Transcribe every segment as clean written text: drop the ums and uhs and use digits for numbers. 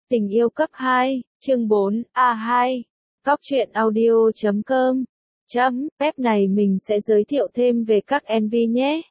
Tình yêu cấp 2, chương 4, A2. Góc truyện audio.com. Web này mình sẽ giới thiệu thêm về các MV nhé.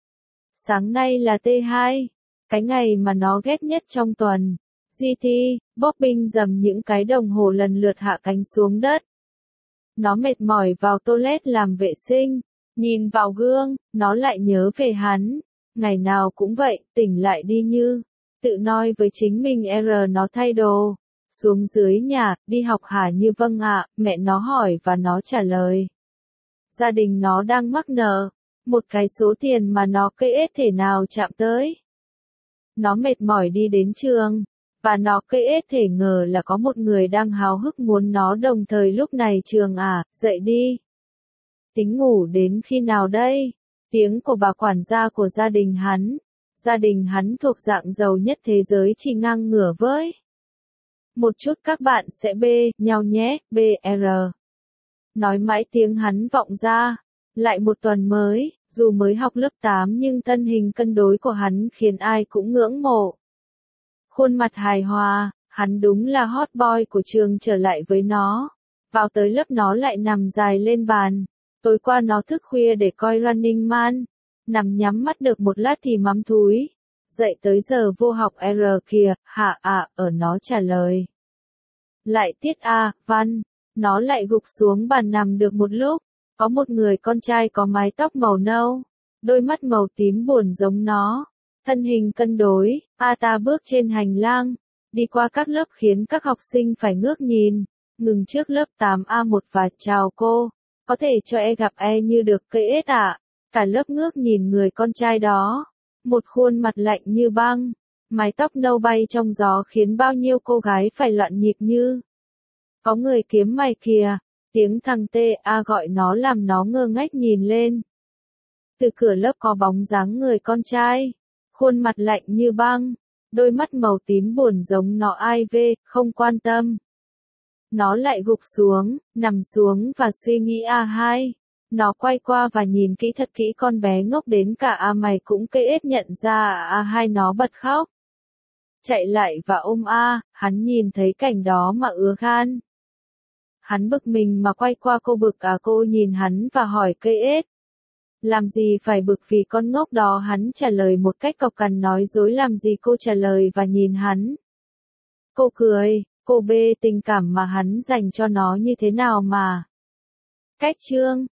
Sáng nay là T2, cái ngày mà nó ghét nhất trong tuần. GT, Bobbing dầm những cái đồng hồ lần lượt hạ cánh xuống đất. Nó mệt mỏi vào toilet làm vệ sinh, nhìn vào gương, nó lại nhớ về hắn. Ngày nào cũng vậy, tỉnh lại đi Như. Tự nói với chính mình nó thay đồ. Xuống dưới nhà, đi học hả Như? Vâng ạ, mẹ nó hỏi và nó trả lời. Gia đình nó đang mắc nợ, một cái số tiền mà nó kê thể nào chạm tới. Nó mệt mỏi đi đến trường, và nó kê thể ngờ là có một người đang háo hức muốn nó đồng thời lúc này trường dậy đi. Tính ngủ đến khi nào đây? Tiếng của bà quản gia của gia đình hắn. Gia đình hắn thuộc dạng giàu nhất thế giới chỉ ngang ngửa với. Một chút các bạn sẽ bê nhau nhé, BR. Nói mãi tiếng hắn vọng ra. Lại một tuần mới, dù mới học lớp 8 nhưng thân hình cân đối của hắn khiến ai cũng ngưỡng mộ. Khuôn mặt hài hòa, hắn đúng là hot boy của trường trở lại với nó. Vào tới lớp nó lại nằm dài lên bàn. Tối qua nó thức khuya để coi Running Man. Nằm nhắm mắt được một lát thì mắm thúi. Dậy tới giờ vô học kìa, hả ở nó trả lời. Lại tiết văn. Nó lại gục xuống bàn nằm được một lúc. Có một người con trai có mái tóc màu nâu. Đôi mắt màu tím buồn giống nó. Thân hình cân đối, ta bước trên hành lang. Đi qua các lớp khiến các học sinh phải ngước nhìn. Ngừng trước lớp 8A1 và chào cô. Có thể cho gặp Như được cây ạ? Cả lớp ngước nhìn người con trai đó. Một khuôn mặt lạnh như băng. Mái tóc nâu bay trong gió khiến bao nhiêu cô gái phải loạn nhịp như. Có người kiếm mày kìa. Tiếng thằng T.A. gọi nó làm nó ngơ ngác nhìn lên. Từ cửa lớp có bóng dáng người con trai. Khuôn mặt lạnh như băng. Đôi mắt màu tím buồn giống nó không quan tâm. Nó lại gục xuống, nằm xuống và suy nghĩ A2. Nó quay qua và nhìn kỹ thật kỹ con bé ngốc đến cả mày cũng nhận ra A2 nó bật khóc. Chạy lại và ôm hắn nhìn thấy cảnh đó mà ứa gan. Hắn bực mình mà quay qua cô bực cô nhìn hắn và hỏi làm gì phải bực vì con ngốc đó? Hắn trả lời một cách cộc cằn. Nói dối làm gì? Cô trả lời và nhìn hắn. Cô cười, cô bê tình cảm mà hắn dành cho nó như thế nào mà. Cách chương